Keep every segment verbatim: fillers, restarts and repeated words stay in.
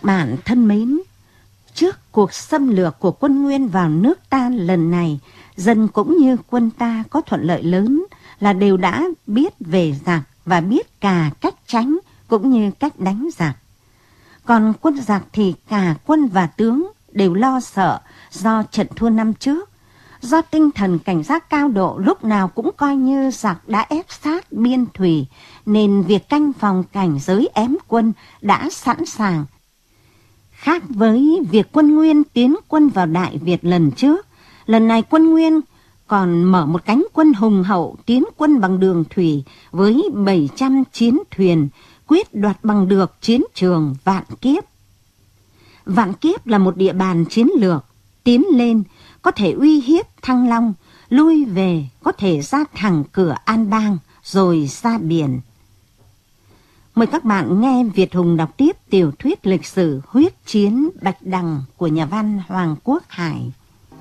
Các bạn thân mến, trước cuộc xâm lược của quân Nguyên vào nước ta lần này, dân cũng như quân ta có thuận lợi lớn là đều đã biết về giặc và biết cả cách tránh cũng như cách đánh giặc. Còn quân giặc thì cả quân và tướng đều lo sợ do trận thua năm trước, do tinh thần cảnh giác cao độ lúc nào cũng coi như giặc đã ép sát biên thủy, nên việc canh phòng cảnh giới ém quân đã sẵn sàng. Khác với việc quân Nguyên tiến quân vào Đại Việt lần trước, lần này quân Nguyên còn mở một cánh quân hùng hậu tiến quân bằng đường thủy với bảy trăm chiến thuyền, quyết đoạt bằng được chiến trường Vạn Kiếp. Vạn Kiếp là một địa bàn chiến lược, tiến lên có thể uy hiếp Thăng Long, lui về có thể ra thẳng cửa An Bang rồi ra biển. Mời các bạn nghe Việt Hùng đọc tiếp tiểu thuyết lịch sử Huyết chiến Bạch Đằng của nhà văn Hoàng Quốc Hải.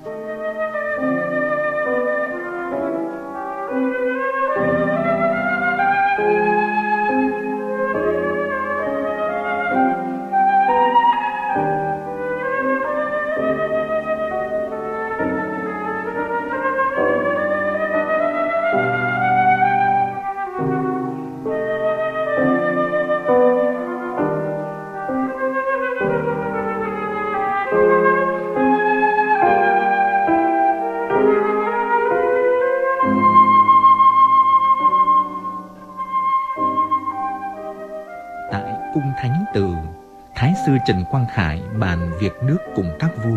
Cung Thánh Từ, Thái sư Trần Quang Khải bàn việc nước cùng các vua.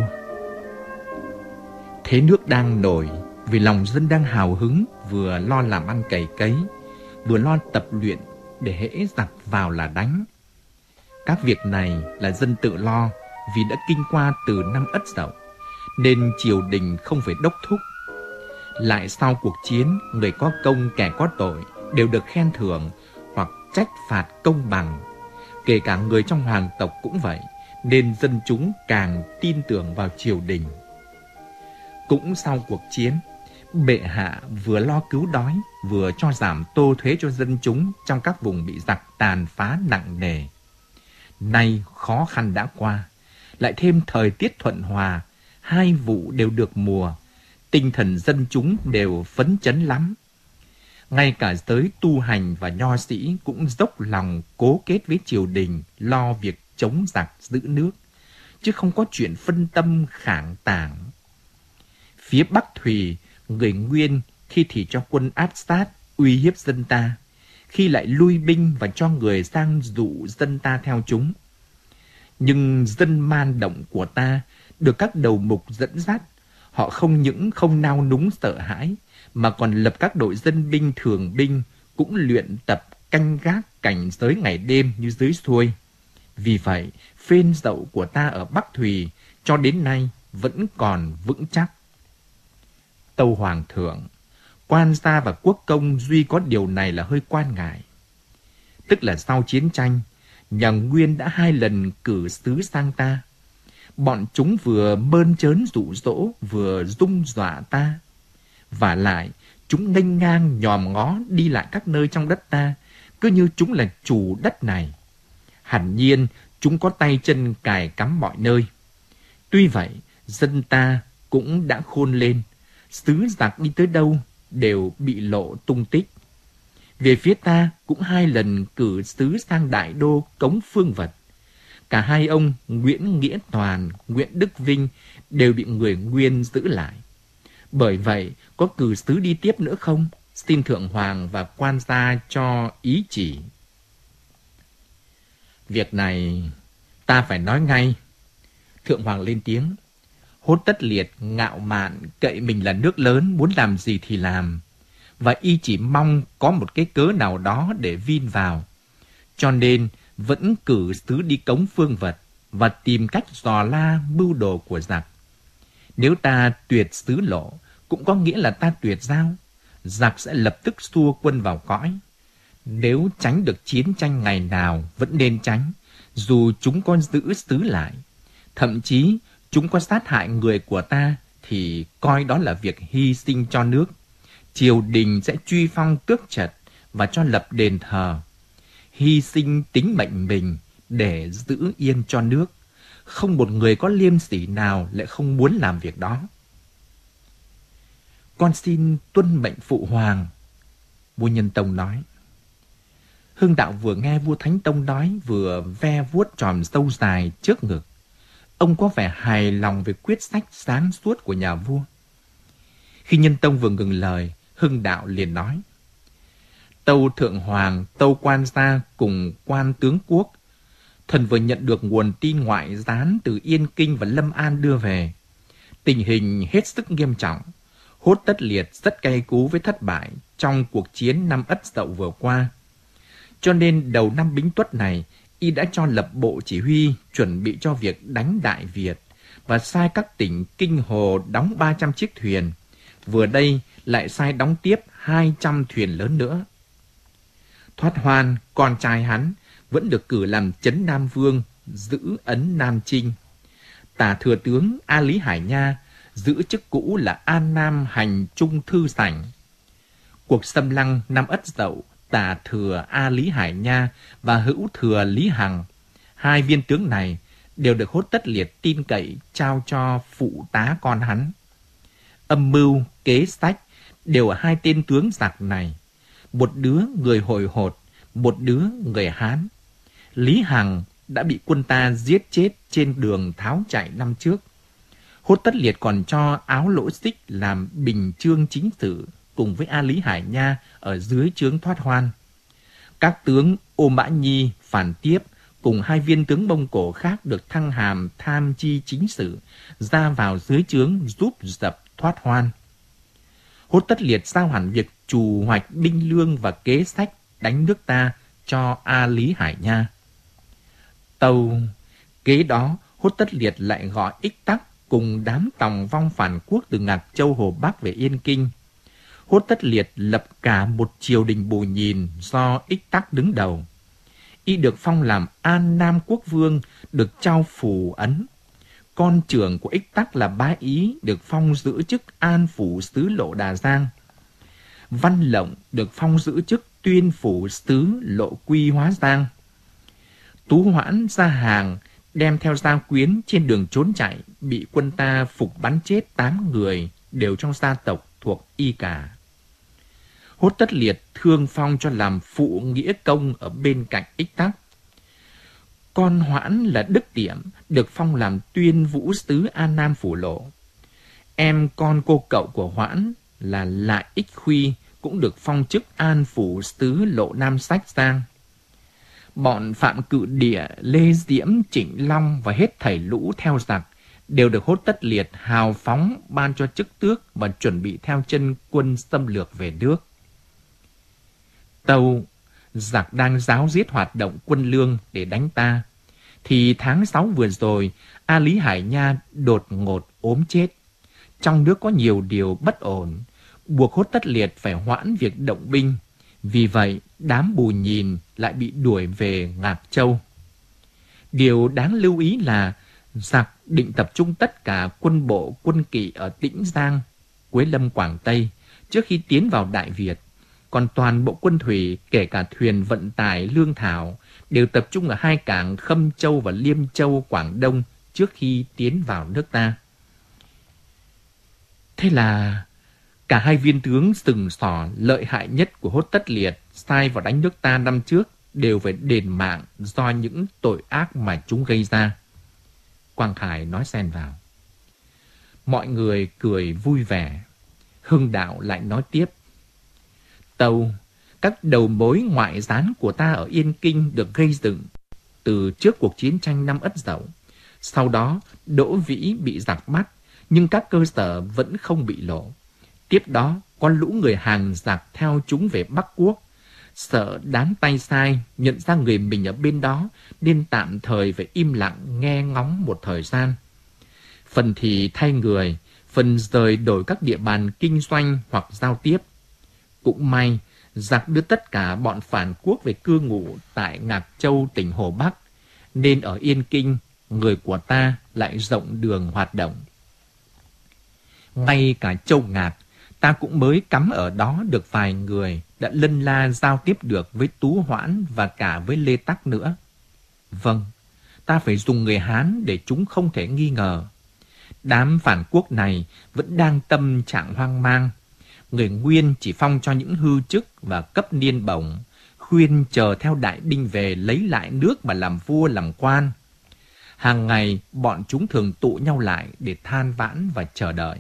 Thế nước đang nổi vì lòng dân đang hào hứng, vừa lo làm ăn cày cấy, vừa lo tập luyện để hễ giặc vào là đánh. Các việc này là dân tự lo vì đã kinh qua từ năm Ất Dậu, nên triều đình không phải đốc thúc. Lại sau cuộc chiến, người có công kẻ có tội đều được khen thưởng hoặc trách phạt công bằng. Kể cả người trong hoàng tộc cũng vậy, nên dân chúng càng tin tưởng vào triều đình. Cũng sau cuộc chiến, bệ hạ vừa lo cứu đói, vừa cho giảm tô thuế cho dân chúng trong các vùng bị giặc tàn phá nặng nề. Nay khó khăn đã qua, lại thêm thời tiết thuận hòa, hai vụ đều được mùa, tinh thần dân chúng đều phấn chấn lắm. Ngay cả giới tu hành và nho sĩ cũng dốc lòng cố kết với triều đình lo việc chống giặc giữ nước, chứ không có chuyện phân tâm khảng tảng. Phía Bắc Thùy, người Nguyên khi thì cho quân áp sát uy hiếp dân ta, khi lại lui binh và cho người sang dụ dân ta theo chúng. Nhưng dân man động của ta được các đầu mục dẫn dắt, họ không những không nao núng sợ hãi, mà còn lập các đội dân binh thường binh, cũng luyện tập canh gác cảnh giới ngày đêm như dưới xuôi. Vì vậy, phên dậu của ta ở Bắc Thùy cho đến nay vẫn còn vững chắc. Tâu Hoàng thượng, quan gia và quốc công duy có điều này là hơi quan ngại. Tức là sau chiến tranh, nhà Nguyên đã hai lần cử sứ sang ta. Bọn chúng vừa mơn trớn dụ dỗ, vừa rung dọa ta. Và lại, chúng nghênh ngang nhòm ngó đi lại các nơi trong đất ta, cứ như chúng là chủ đất này. Hẳn nhiên, chúng có tay chân cài cắm mọi nơi. Tuy vậy, dân ta cũng đã khôn lên, sứ giặc đi tới đâu đều bị lộ tung tích. Về phía ta cũng hai lần cử sứ sang Đại Đô cống phương vật. Cả hai ông Nguyễn Nghĩa Toàn, Nguyễn Đức Vinh đều bị người Nguyên giữ lại. Bởi vậy, có cử sứ đi tiếp nữa không? Xin Thượng Hoàng và quan gia cho ý chỉ. Việc này ta phải nói ngay. Thượng Hoàng lên tiếng. Hốt Tất Liệt ngạo mạn cậy mình là nước lớn, muốn làm gì thì làm. Và y chỉ mong có một cái cớ nào đó để vin vào. Cho nên vẫn cử sứ đi cống phương vật và tìm cách dò la mưu đồ của giặc. Nếu ta tuyệt sứ lộ, cũng có nghĩa là ta tuyệt giao. Giặc sẽ lập tức xua quân vào cõi. Nếu tránh được chiến tranh ngày nào vẫn nên tránh, dù chúng có giữ sứ lại. Thậm chí chúng có sát hại người của ta thì coi đó là việc hy sinh cho nước. Triều đình sẽ truy phong tước trật và cho lập đền thờ. Hy sinh tính mệnh mình để giữ yên cho nước. Không một người có liêm sỉ nào lại không muốn làm việc đó. Con xin tuân mệnh phụ hoàng, vua Nhân Tông nói. Hưng Đạo vừa nghe vua Thánh Tông nói vừa ve vuốt chòm râu dài trước ngực. Ông có vẻ hài lòng về quyết sách sáng suốt của nhà vua. Khi Nhân Tông vừa ngừng lời, Hưng Đạo liền nói. Tâu Thượng Hoàng, Tâu Quan Gia cùng quan tướng quốc, thần vừa nhận được nguồn tin ngoại gián từ Yên Kinh và Lâm An đưa về. Tình hình hết sức nghiêm trọng. Hốt Tất Liệt rất cay cú với thất bại trong cuộc chiến năm Ất Dậu vừa qua. Cho nên đầu năm Bính Tuất này, y đã cho lập bộ chỉ huy chuẩn bị cho việc đánh Đại Việt và sai các tỉnh Kinh Hồ đóng ba trăm chiếc thuyền. Vừa đây lại sai đóng tiếp hai trăm thuyền lớn nữa. Thoát Hoan, con trai hắn, vẫn được cử làm Trấn Nam Vương, giữ ấn Nam Trinh. Tả thừa tướng A Lý Hải Nha giữ chức cũ là An Nam Hành Trung Thư Sảnh. Cuộc xâm lăng năm Ất Dậu, Tả thừa A Lý Hải Nha và Hữu thừa Lý Hằng, hai viên tướng này đều được Hốt Tất Liệt tin cậy trao cho phụ tá con hắn. Âm mưu, kế sách đều ở hai tên tướng giặc này. Một đứa người Hồi Hột, một đứa người Hán. Lý Hằng đã bị quân ta giết chết trên đường tháo chạy năm trước. Hốt Tất Liệt còn cho Áo Lỗ Xích làm bình chương chính sự cùng với A Lý Hải Nha ở dưới trướng Thoát Hoan. Các tướng Ô Mã Nhi, Phản Tiếp cùng hai viên tướng Mông Cổ khác được thăng hàm tham chi chính sự ra vào dưới trướng giúp dập Thoát Hoan. Hốt Tất Liệt giao hẳn việc trù hoạch binh lương và kế sách đánh nước ta cho A Lý Hải Nha. Tâu kế đó, Hốt Tất Liệt lại gọi Ích Tắc cùng đám tòng vong phản quốc từ Ngạc Châu Hồ Bắc về Yên Kinh. Hốt Tất Liệt lập cả một triều đình bù nhìn do Ích Tắc đứng đầu. Y được phong làm An Nam Quốc Vương, được trao phủ ấn. Con trưởng của Ích Tắc là Bá Ý được phong giữ chức An Phủ Sứ Lộ Đà Giang. Văn Lộng được phong giữ chức Tuyên Phủ Sứ Lộ Quy Hóa Giang. Tú Hoãn ra hàng đem theo gia quyến trên đường trốn chạy, bị quân ta phục bắn chết tám người, đều trong gia tộc thuộc y cả. Hốt Tất Liệt thương phong cho làm phụ nghĩa công ở bên cạnh Ích Tắc. Con Hoãn là Đức Tiệm được phong làm Tuyên Vũ Sứ An Nam Phủ Lộ. Em con cô cậu của Hoãn là Lại Ích Khuy cũng được phong chức An Phủ Sứ Lộ Nam Sách Giang. Bọn Phạm Cự Địa, Lê Diễm, Trịnh Long và hết thảy lũ theo giặc đều được Hốt Tất Liệt hào phóng ban cho chức tước và chuẩn bị theo chân quân xâm lược về nước. Tâu, giặc đang ráo riết hoạt động quân lương để đánh ta, thì tháng sáu vừa rồi, A Lý Hải Nha đột ngột ốm chết. Trong nước có nhiều điều bất ổn, buộc Hốt Tất Liệt phải hoãn việc động binh. Vì vậy, đám bù nhìn lại bị đuổi về Ngạc Châu. Điều đáng lưu ý là giặc định tập trung tất cả quân bộ, quân kỵ ở Tĩnh Giang, Quế Lâm, Quảng Tây trước khi tiến vào Đại Việt. Còn toàn bộ quân thủy, kể cả thuyền vận tải lương thảo, đều tập trung ở hai cảng Khâm Châu và Liêm Châu, Quảng Đông trước khi tiến vào nước ta. Thế là cả hai viên tướng sừng sỏ lợi hại nhất của Hốt Tất Liệt sai vào đánh nước ta năm trước đều phải đền mạng do những tội ác mà chúng gây ra. Quang Khải nói xen vào. Mọi người cười vui vẻ. Hưng Đạo lại nói tiếp. Tâu, các đầu mối ngoại gián của ta ở Yên Kinh được gây dựng từ trước cuộc chiến tranh năm Ất Dậu. Sau đó, Đỗ Vĩ bị giặc bắt, nhưng các cơ sở vẫn không bị lộ. Tiếp đó, có lũ người hàng giặc theo chúng về Bắc Quốc. Sợ đáng tay sai, nhận ra người mình ở bên đó, nên tạm thời phải im lặng nghe ngóng một thời gian. Phần thì thay người, phần rời đổi các địa bàn kinh doanh hoặc giao tiếp. Cũng may, giặc đưa tất cả bọn phản quốc về cư ngụ tại Ngạc Châu, tỉnh Hồ Bắc, nên ở Yên Kinh, người của ta lại rộng đường hoạt động. Ngay cả Châu Ngạc, ta cũng mới cắm ở đó được vài người đã lân la giao tiếp được với Tú Hoãn và cả với Lê Tắc nữa. Vâng, ta phải dùng người Hán để chúng không thể nghi ngờ. Đám phản quốc này vẫn đang tâm trạng hoang mang. Người Nguyên chỉ phong cho những hư chức và cấp niên bổng, khuyên chờ theo đại binh về lấy lại nước mà làm vua làm quan. Hàng ngày, bọn chúng thường tụ nhau lại để than vãn và chờ đợi.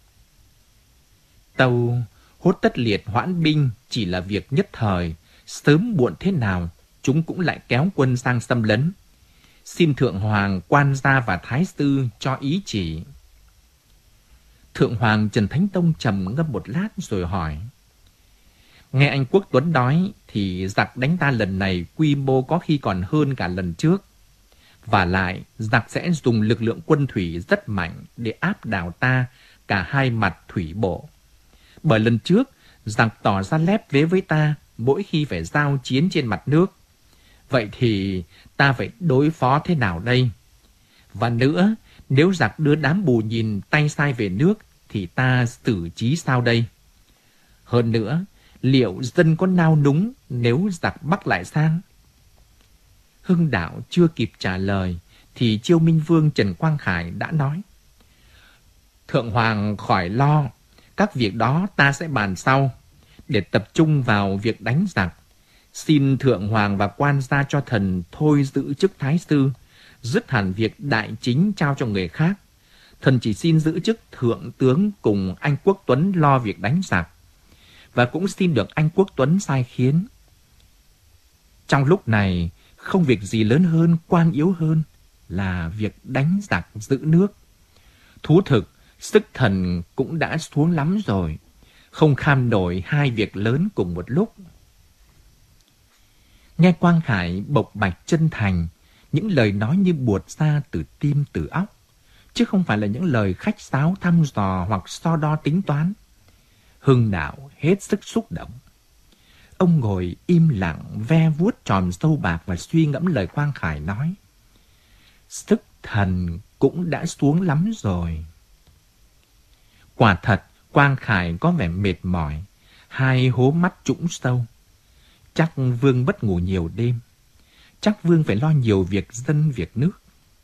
Tâu hốt tất liệt hoãn binh chỉ là việc nhất thời, sớm muộn thế nào, chúng cũng lại kéo quân sang xâm lấn. Xin Thượng Hoàng, quan gia và Thái sư cho ý chỉ. Thượng Hoàng Trần Thánh Tông trầm ngâm một lát rồi hỏi. Nghe anh Quốc Tuấn nói thì giặc đánh ta lần này quy mô có khi còn hơn cả lần trước. Và lại, giặc sẽ dùng lực lượng quân thủy rất mạnh để áp đảo ta cả hai mặt thủy bộ. Bởi lần trước, giặc tỏ ra lép vế với ta mỗi khi phải giao chiến trên mặt nước. Vậy thì ta phải đối phó thế nào đây? Và nữa, nếu giặc đưa đám bù nhìn tay sai về nước thì ta xử trí sao đây? Hơn nữa, liệu dân có nao núng nếu giặc bắt lại sang? Hưng Đạo chưa kịp trả lời thì Chiêu Minh Vương Trần Quang Khải đã nói. Thượng Hoàng khỏi lo, các việc đó ta sẽ bàn sau, để tập trung vào việc đánh giặc. Xin Thượng Hoàng và quan gia cho thần thôi giữ chức Thái sư, dứt hẳn việc đại chính trao cho người khác. Thần chỉ xin giữ chức Thượng tướng cùng anh Quốc Tuấn lo việc đánh giặc, và cũng xin được anh Quốc Tuấn sai khiến. Trong lúc này, không việc gì lớn hơn, quan yếu hơn là việc đánh giặc giữ nước. Thú thực, sức thần cũng đã xuống lắm rồi, không kham nổi hai việc lớn cùng một lúc. Nghe Quang Khải bộc bạch chân thành, những lời nói như buột ra từ tim từ óc, chứ không phải là những lời khách sáo thăm dò hoặc so đo tính toán. Hưng Đạo hết sức xúc động. Ông ngồi im lặng ve vuốt tròm râu bạc và suy ngẫm lời Quang Khải nói. Sức thần cũng đã xuống lắm rồi. Quả thật, Quang Khải có vẻ mệt mỏi, hai hố mắt trũng sâu. Chắc Vương bất ngủ nhiều đêm. Chắc Vương phải lo nhiều việc dân việc nước.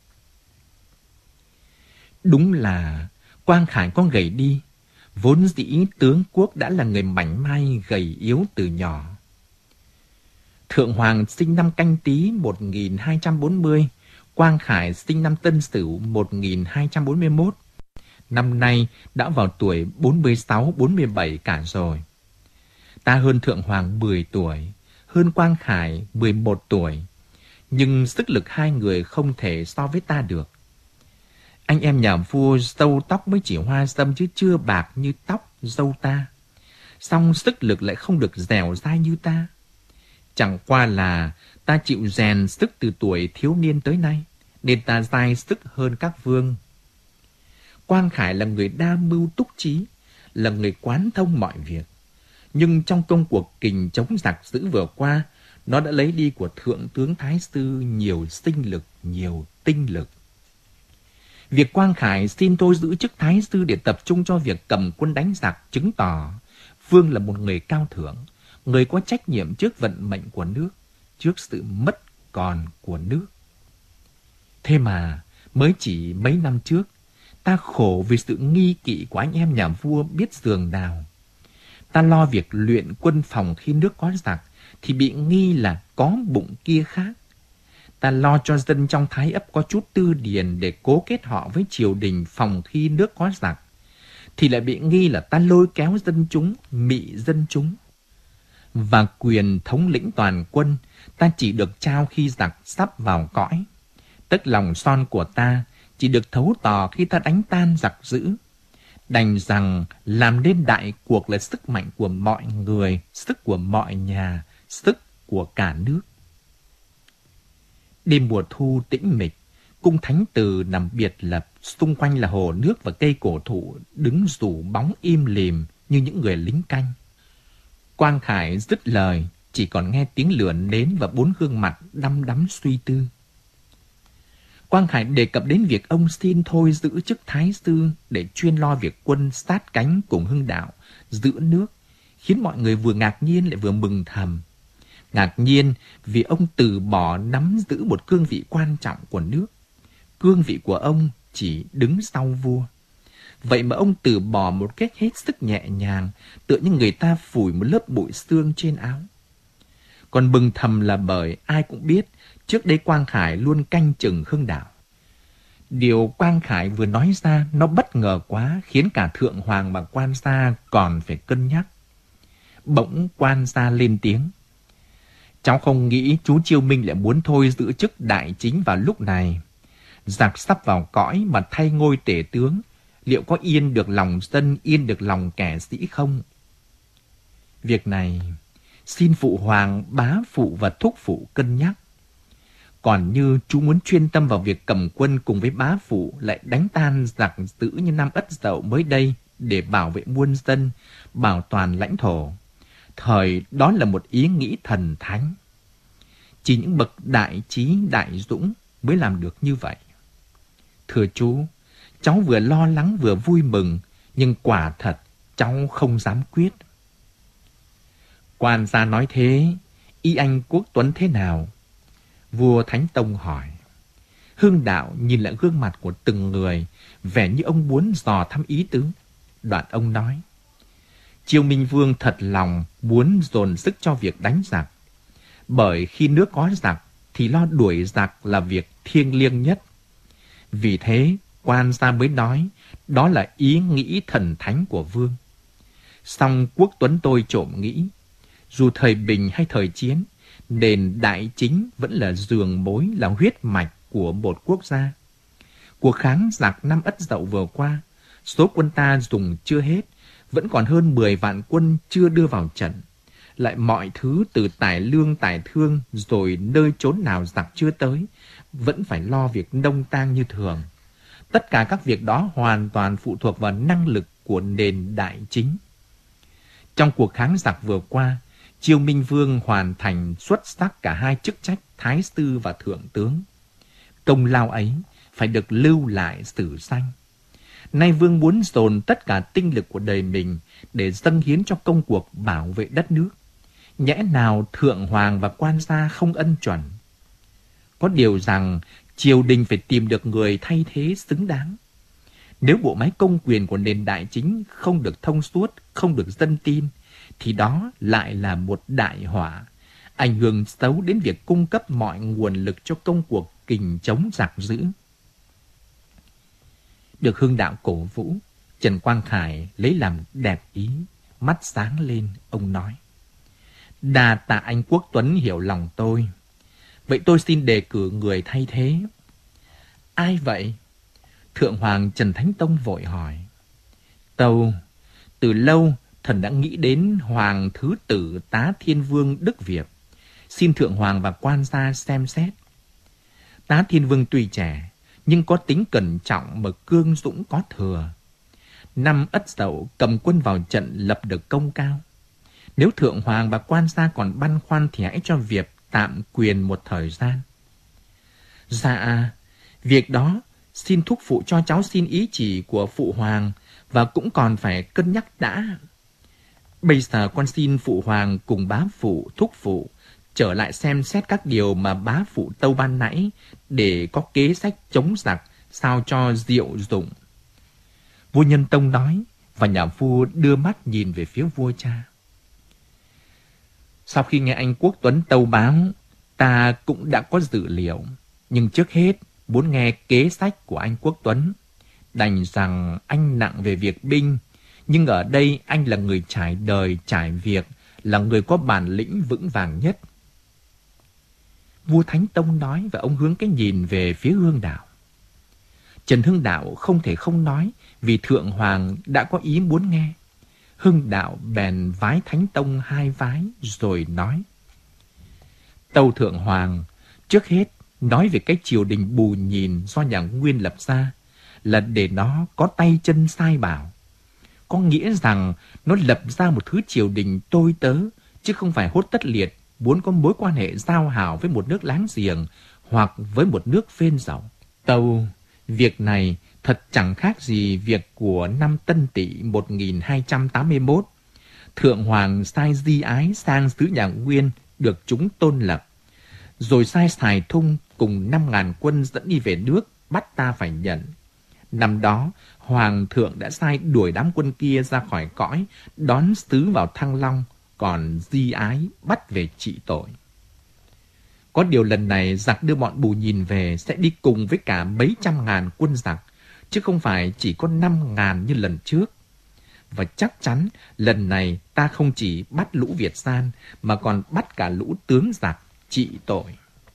Đúng là Quang Khải có gầy đi. Vốn dĩ tướng quốc đã là người mảnh mai gầy yếu từ nhỏ. Thượng Hoàng sinh năm Canh Tý một nghìn hai trăm bốn mươi, Quang Khải sinh năm Tân Sửu một nghìn hai trăm bốn mươi mốt. Năm nay đã vào tuổi bốn mươi sáu bốn mươi bảy cả rồi. Ta hơn Thượng Hoàng mười tuổi, hơn Quang Khải mười một tuổi, nhưng sức lực hai người không thể so với ta được. Anh em nhà vua râu tóc mới chỉ hoa râm chứ chưa bạc như tóc râu ta. Song sức lực lại không được dẻo dai như ta. Chẳng qua là ta chịu rèn sức từ tuổi thiếu niên tới nay, nên ta dai sức hơn các vương. Quang Khải là người đa mưu túc trí, là người quán thông mọi việc. Nhưng trong công cuộc kình chống giặc dữ vừa qua, nó đã lấy đi của Thượng tướng Thái sư nhiều sinh lực, nhiều tinh lực. Việc Quang Khải xin tôi giữ chức Thái sư để tập trung cho việc cầm quân đánh giặc chứng tỏ Vương là một người cao thượng, người có trách nhiệm trước vận mệnh của nước, trước sự mất còn của nước. Thế mà, mới chỉ mấy năm trước, ta khổ vì sự nghi kỵ của anh em nhà vua biết giường nào. Ta lo việc luyện quân phòng khi nước có giặc, thì bị nghi là có bụng kia khác. Ta lo cho dân trong Thái ấp có chút tư điền để cố kết họ với triều đình phòng khi nước có giặc, thì lại bị nghi là ta lôi kéo dân chúng, mị dân chúng. Và quyền thống lĩnh toàn quân, ta chỉ được trao khi giặc sắp vào cõi. Tức lòng son của ta chỉ được thấu tỏ khi ta đánh tan giặc dữ. Đành rằng làm nên đại cuộc là sức mạnh của mọi người, sức của mọi nhà, sức của cả nước. Đêm mùa thu tĩnh mịch, cung Thánh Từ nằm biệt lập, xung quanh là hồ nước và cây cổ thụ đứng rủ bóng im lìm như những người lính canh. Quang Khải dứt lời, chỉ còn nghe tiếng lửa nến và bốn gương mặt đăm đắm suy tư. Quang Khải đề cập đến việc ông xin thôi giữ chức Thái sư để chuyên lo việc quân sát cánh cùng Hưng Đạo, giữ nước, khiến mọi người vừa ngạc nhiên lại vừa mừng thầm. ngạc nhiên vì ông từ bỏ nắm giữ một cương vị quan trọng của nước. Cương vị của ông chỉ đứng sau vua. Vậy mà ông từ bỏ một cách hết sức nhẹ nhàng, tựa như người ta phủi một lớp bụi xương trên áo. Còn bừng thầm là bởi ai cũng biết trước đây Quang Khải luôn canh chừng Hưng Đạo. Điều Quang Khải vừa nói ra nó bất ngờ quá, khiến cả Thượng Hoàng và quan gia còn phải cân nhắc. Bỗng quan gia lên tiếng: cháu không nghĩ chú Chiêu Minh lại muốn thôi giữ chức đại chính vào lúc này. Giặc sắp vào cõi mà thay ngôi tể tướng, liệu có yên được lòng dân, yên được lòng kẻ sĩ không? Việc này xin phụ hoàng, bá phụ và thúc phụ cân nhắc. Còn như chú muốn chuyên tâm vào việc cầm quân cùng với bá phụ, lại đánh tan giặc dữ như năm Ất Dậu mới đây để bảo vệ muôn dân, bảo toàn lãnh thổ, thời đó là một ý nghĩ thần thánh. Chỉ những bậc đại trí đại dũng mới làm được như vậy. Thưa chú, cháu vừa lo lắng vừa vui mừng, nhưng quả thật cháu không dám quyết. Quan gia nói thế, ý anh Quốc Tuấn thế nào? Vua Thánh Tông hỏi. Hưng Đạo nhìn lại gương mặt của từng người, vẻ như ông muốn dò thăm ý tứ. Đoạn ông nói: Chiêu Minh Vương thật lòng muốn dồn sức cho việc đánh giặc, bởi khi nước có giặc thì lo đuổi giặc là việc thiêng liêng nhất. Vì thế quan gia mới nói đó là ý nghĩ thần thánh của vương. Song Quốc Tuấn tôi trộm nghĩ, dù thời bình hay thời chiến, nền đại chính vẫn là giường mối, là huyết mạch của một quốc gia. Cuộc kháng giặc năm Ất Dậu vừa qua, số quân ta dùng chưa hết, vẫn còn hơn mười vạn quân chưa đưa vào trận. Lại mọi thứ từ tài lương tài thương, rồi nơi chốn nào giặc chưa tới, vẫn phải lo việc nông tang như thường. Tất cả các việc đó hoàn toàn phụ thuộc vào năng lực của nền đại chính. Trong cuộc kháng giặc vừa qua, Chiêu Minh Vương hoàn thành xuất sắc cả hai chức trách thái sư và thượng tướng. Công lao ấy phải được lưu lại sử danh. Nay vương muốn dồn tất cả tinh lực của đời mình để dâng hiến cho công cuộc bảo vệ đất nước. Nhẽ nào thượng hoàng và quan gia không ân chuẩn? Có điều rằng triều đình phải tìm được người thay thế xứng đáng. Nếu bộ máy công quyền của nền đại chính không được thông suốt, không được dân tin, thì đó lại là một đại họa, ảnh hưởng xấu đến việc cung cấp mọi nguồn lực cho công cuộc kình chống giặc dữ. Được Hưng Đạo cổ vũ, Trần Quang Khải lấy làm đẹp ý, mắt sáng lên, ông nói: Đa tạ anh Quốc Tuấn hiểu lòng tôi. Vậy tôi xin đề cử người thay thế. Ai vậy? Thượng Hoàng Trần Thánh Tông vội hỏi. Tâu, từ lâu thần đã nghĩ đến Hoàng Thứ Tử Tá Thiên Vương Đức Việt, xin Thượng Hoàng và quan gia xem xét. Tá Thiên Vương tuy trẻ, nhưng có tính cẩn trọng mà cương dũng có thừa. Năm Ất Dậu cầm quân vào trận lập được công cao. Nếu Thượng Hoàng và quan gia còn băn khoăn thì hãy cho việc tạm quyền một thời gian. Dạ, việc đó xin thúc phụ cho cháu xin ý chỉ của phụ hoàng, và cũng còn phải cân nhắc đã. Bây giờ con xin phụ hoàng cùng bá phụ, thúc phụ trở lại xem xét các điều mà bá phụ tâu ban nãy, để có kế sách chống giặc sao cho diệu dụng. Vua Nhân Tông nói, và nhà vua đưa mắt nhìn về phía vua cha. Sau khi nghe anh Quốc Tuấn tâu báo, ta cũng đã có dự liệu, nhưng trước hết muốn nghe kế sách của anh Quốc Tuấn. Đành rằng anh nặng về việc binh, nhưng ở đây anh là người trải đời, trải việc, là người có bản lĩnh vững vàng nhất. Vua Thánh Tông nói, và ông hướng cái nhìn về phía Hưng Đạo. Trần Hưng Đạo không thể không nói, vì Thượng Hoàng đã có ý muốn nghe. Hưng Đạo bèn vái Thánh Tông hai vái, rồi nói: Tâu Thượng Hoàng, trước hết nói về cái triều đình bù nhìn do nhà Nguyên lập ra, là để nó có tay chân sai bảo. Có nghĩa rằng nó lập ra một thứ triều đình tôi tớ, chứ không phải hốt tất liệt muốn có mối quan hệ giao hảo với một nước láng giềng hoặc với một nước phên dậu. Tâu, việc này thật chẳng khác gì việc của năm Tân Tỵ một nghìn hai trăm tám mươi mốt. Thượng Hoàng sai Di Ái sang xứ nhà Nguyên được chúng tôn lập, rồi sai Sài Thung cùng năm ngàn quân dẫn đi về nước, bắt ta phải nhận. Năm đó, Hoàng thượng đã sai đuổi đám quân kia ra khỏi cõi, đón sứ vào Thăng Long, còn Di Ái bắt về trị tội. Có điều lần này giặc đưa bọn Bù Nhìn về sẽ đi cùng với cả mấy trăm ngàn quân giặc, chứ không phải chỉ có năm ngàn như lần trước. Và chắc chắn lần này ta không chỉ bắt lũ Việt gian, mà còn bắt cả lũ tướng giặc trị tội.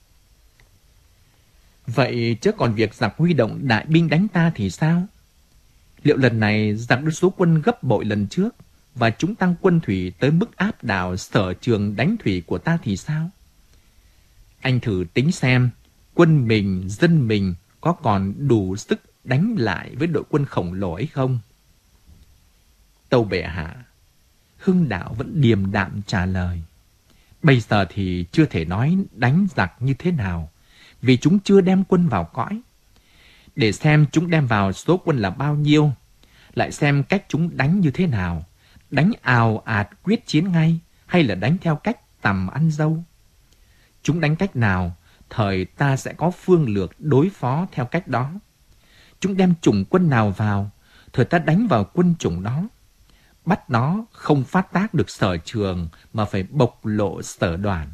Vậy chứ còn việc giặc huy động đại binh đánh ta thì sao? Liệu lần này giặc đưa số quân gấp bội lần trước, và chúng tăng quân thủy tới mức áp đảo Sở Trường đánh thủy của ta thì sao? Anh thử tính xem, quân mình, dân mình có còn đủ sức đánh lại với đội quân khổng lồ ấy không? Tâu bệ hạ, Hưng Đạo vẫn điềm đạm trả lời. Bây giờ thì chưa thể nói đánh giặc như thế nào, vì chúng chưa đem quân vào cõi. Để xem chúng đem vào số quân là bao nhiêu, lại xem cách chúng đánh như thế nào, đánh ào ạt quyết chiến ngay, hay là đánh theo cách tầm ăn dâu. Chúng đánh cách nào, thời ta sẽ có phương lược đối phó theo cách đó. Chúng đem chủng quân nào vào, thời ta đánh vào quân chủng đó. Bắt nó không phát tác được sở trường, mà phải bộc lộ sở đoàn.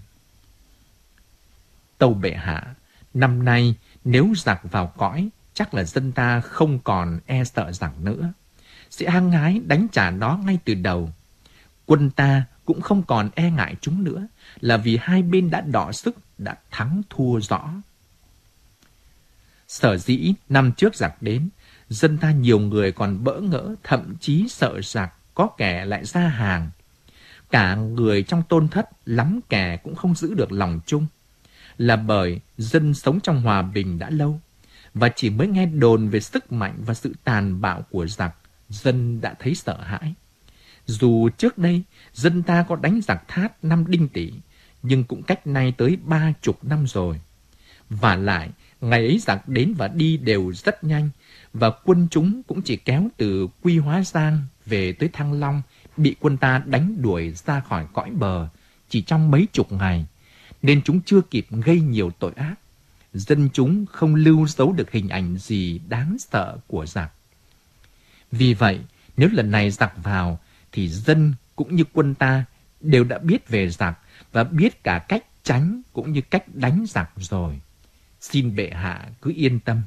Tâu bệ hạ, năm nay nếu giặc vào cõi, chắc là dân ta không còn e sợ giặc nữa, sẽ hăng hái đánh trả nó ngay từ đầu. Quân ta cũng không còn e ngại chúng nữa, là vì hai bên đã đọ sức, đã thắng thua rõ. Sở dĩ năm trước giặc đến, dân ta nhiều người còn bỡ ngỡ, thậm chí sợ giặc, có kẻ lại ra hàng. Cả người trong Tôn Thất, lắm kẻ cũng không giữ được lòng chung, là bởi dân sống trong hòa bình đã lâu, và chỉ mới nghe đồn về sức mạnh và sự tàn bạo của giặc, dân đã thấy sợ hãi. Dù trước đây dân ta có đánh giặc Thát năm Đinh Tỵ, nhưng cũng cách nay tới ba chục năm rồi. Và lại, ngày ấy giặc đến và đi đều rất nhanh, và quân chúng cũng chỉ kéo từ Quy Hóa Giang về tới Thăng Long, bị quân ta đánh đuổi ra khỏi cõi bờ chỉ trong mấy chục ngày, nên chúng chưa kịp gây nhiều tội ác. Dân chúng không lưu giấu được hình ảnh gì đáng sợ của giặc. Vì vậy, nếu lần này giặc vào, thì dân cũng như quân ta đều đã biết về giặc và biết cả cách tránh cũng như cách đánh giặc rồi. Xin bệ hạ cứ yên tâm.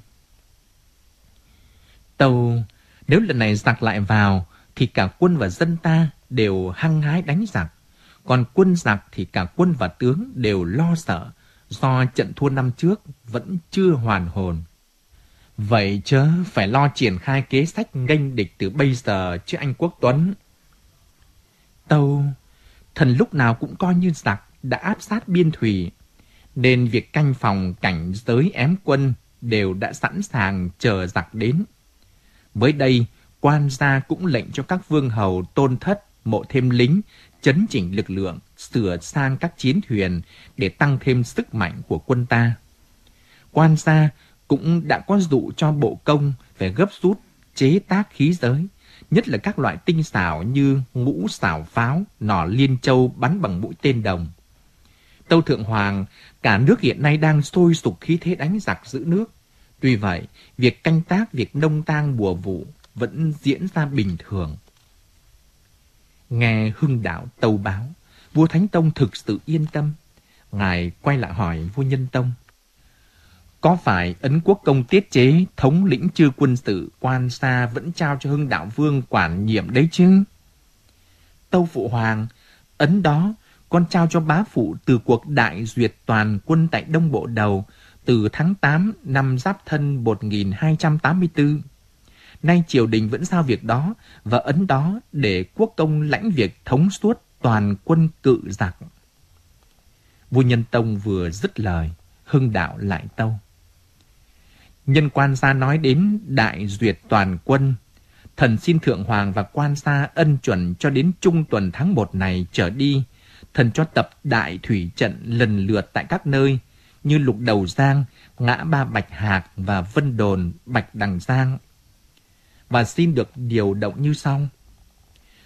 Tâu, nếu lần này giặc lại vào, thì cả quân và dân ta đều hăng hái đánh giặc. Còn quân giặc thì cả quân và tướng đều lo sợ, do trận thua năm trước vẫn chưa hoàn hồn. Vậy chớ phải lo triển khai kế sách nghênh địch từ bây giờ chứ anh Quốc Tuấn. Tâu, thần lúc nào cũng coi như giặc đã áp sát biên thủy, nên việc canh phòng cảnh giới ém quân đều đã sẵn sàng chờ giặc đến. Mới đây, quan gia cũng lệnh cho các vương hầu Tôn Thất mộ thêm lính, chấn chỉnh lực lượng, sửa sang các chiến thuyền để tăng thêm sức mạnh của quân ta. Quan gia cũng đã có dụ cho bộ công phải gấp rút chế tác khí giới, nhất là các loại tinh xảo như ngũ xảo pháo, nỏ liên châu bắn bằng mũi tên đồng. Tâu Thượng Hoàng, cả nước hiện nay đang sôi sục khí thế đánh giặc giữ nước. Tuy vậy, việc canh tác, việc nông tang mùa vụ vẫn diễn ra bình thường. Nghe Hưng Đạo tâu báo, vua Thánh Tông thực sự yên tâm. Ngài quay lại hỏi vua Nhân Tông: có phải Ấn Quốc công tiết chế thống lĩnh chư quân sự quan xa vẫn trao cho Hưng Đạo Vương quản nhiệm đấy chứ? Tâu phụ hoàng, ấn đó con trao cho bá phụ từ cuộc đại duyệt toàn quân tại Đông Bộ Đầu từ tháng tám năm Giáp Thân một nghìn hai trăm tám mươi tư. Nay triều đình vẫn giao việc đó và ấn đó để quốc công lãnh việc thống suốt toàn quân cự giặc. Vua Nhân Tông vừa dứt lời, Hưng Đạo lại tâu: nhân quan gia nói đến đại duyệt toàn quân, thần xin Thượng Hoàng và quan gia ân chuẩn cho đến trung tuần tháng một này trở đi, thần cho tập đại thủy trận lần lượt tại các nơi như Lục Đầu Giang, Ngã Ba Bạch Hạc và Vân Đồn Bạch Đằng Giang, và xin được điều động như sau.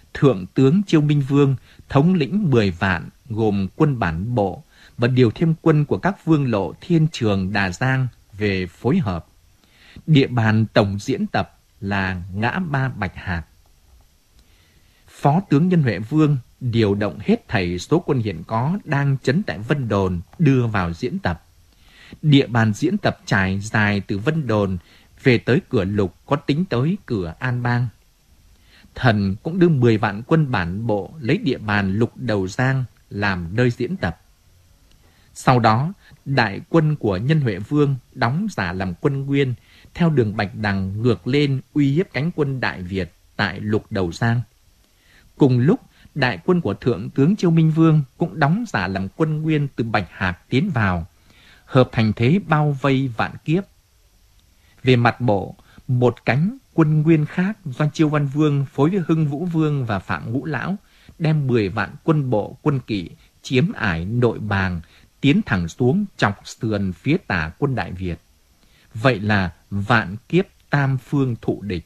Thượng tướng Chiêu Minh Vương thống lĩnh mười vạn gồm quân bản bộ và điều thêm quân của các vương lộ Thiên Trường, Đà Giang về phối hợp. Địa bàn tổng diễn tập là ngã ba Bạch Hạc. Phó tướng Nhân Huệ Vương điều động hết thảy số quân hiện có đang trấn tại Vân Đồn đưa vào diễn tập. Địa bàn diễn tập trải dài từ Vân Đồn về tới cửa Lục, có tính tới cửa An Bang. Thần cũng đưa mười vạn quân bản bộ lấy địa bàn Lục Đầu Giang làm nơi diễn tập. Sau đó, đại quân của Nhân Huệ Vương đóng giả làm quân Nguyên theo đường Bạch Đằng ngược lên uy hiếp cánh quân Đại Việt tại Lục Đầu Giang. Cùng lúc, đại quân của Thượng tướng Chiêu Minh Vương cũng đóng giả làm quân Nguyên từ Bạch Hạc tiến vào, hợp thành thế bao vây Vạn Kiếp. Về mặt bộ, một cánh quân Nguyên khác do Chiêu Văn Vương phối với Hưng Vũ Vương và Phạm Ngũ Lão đem mười vạn quân bộ quân kỵ chiếm ải Nội Bàng, tiến thẳng xuống chọc sườn phía tả quân Đại Việt. Vậy là Vạn Kiếp tam phương thụ địch.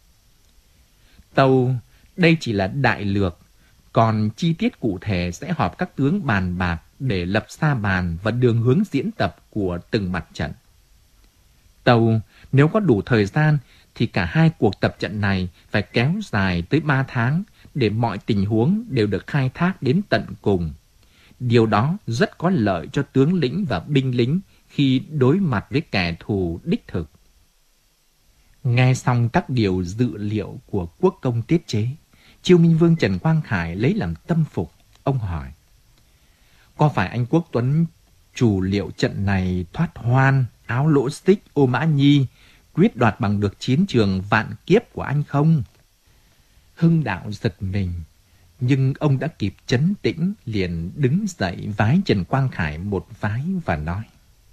Tâu, đây chỉ là đại lược, còn chi tiết cụ thể sẽ họp các tướng bàn bạc để lập sa bàn và đường hướng diễn tập của từng mặt trận. Tâu, nếu có đủ thời gian thì cả hai cuộc tập trận này phải kéo dài tới ba tháng để mọi tình huống đều được khai thác đến tận cùng. Điều đó rất có lợi cho tướng lĩnh và binh lính khi đối mặt với kẻ thù đích thực. Nghe xong các điều dự liệu của quốc công tiết chế, Chiêu Minh Vương Trần Quang Khải lấy làm tâm phục. Ông hỏi, có phải anh Quốc Tuấn chủ liệu trận này thoát hoan, áo lỗ xích, ô mã nhi, quyết đoạt bằng được chiến trường Vạn Kiếp của anh không? Hưng Đạo giật mình, nhưng ông đã kịp trấn tĩnh, liền đứng dậy vái Trần Quang Khải một vái và nói,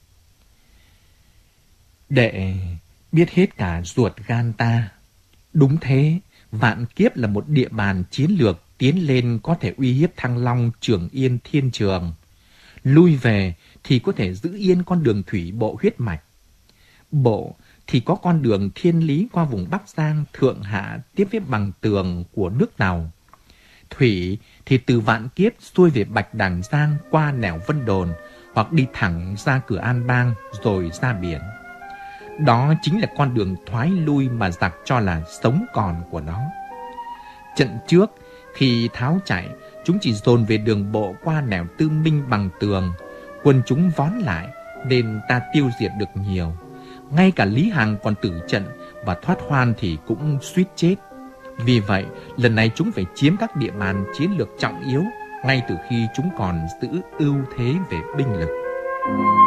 đệ biết hết cả ruột gan ta. Đúng thế, Vạn Kiếp là một địa bàn chiến lược tiến lên có thể uy hiếp Thăng Long, Trường Yên, Thiên Trường. Lui về thì có thể giữ yên con đường thủy bộ huyết mạch. Bộ thì có con đường thiên lý qua vùng Bắc Giang, Thượng Hạ tiếp với Bằng Tường của nước Tàu. Thủy thì từ Vạn Kiếp xuôi về Bạch Đằng Giang qua nẻo Vân Đồn hoặc đi thẳng ra cửa An Bang rồi ra biển. Đó chính là con đường thoái lui mà giặc cho là sống còn của nó. Trận trước, khi tháo chạy, chúng chỉ dồn về đường bộ qua nẻo Tư Minh Bằng Tường. Quân chúng vón lại, nên ta tiêu diệt được nhiều. Ngay cả Lý Hằng còn tử trận và thoát hoan thì cũng suýt chết. Vì vậy, lần này chúng phải chiếm các địa bàn chiến lược trọng yếu ngay từ khi chúng còn giữ ưu thế về binh lực.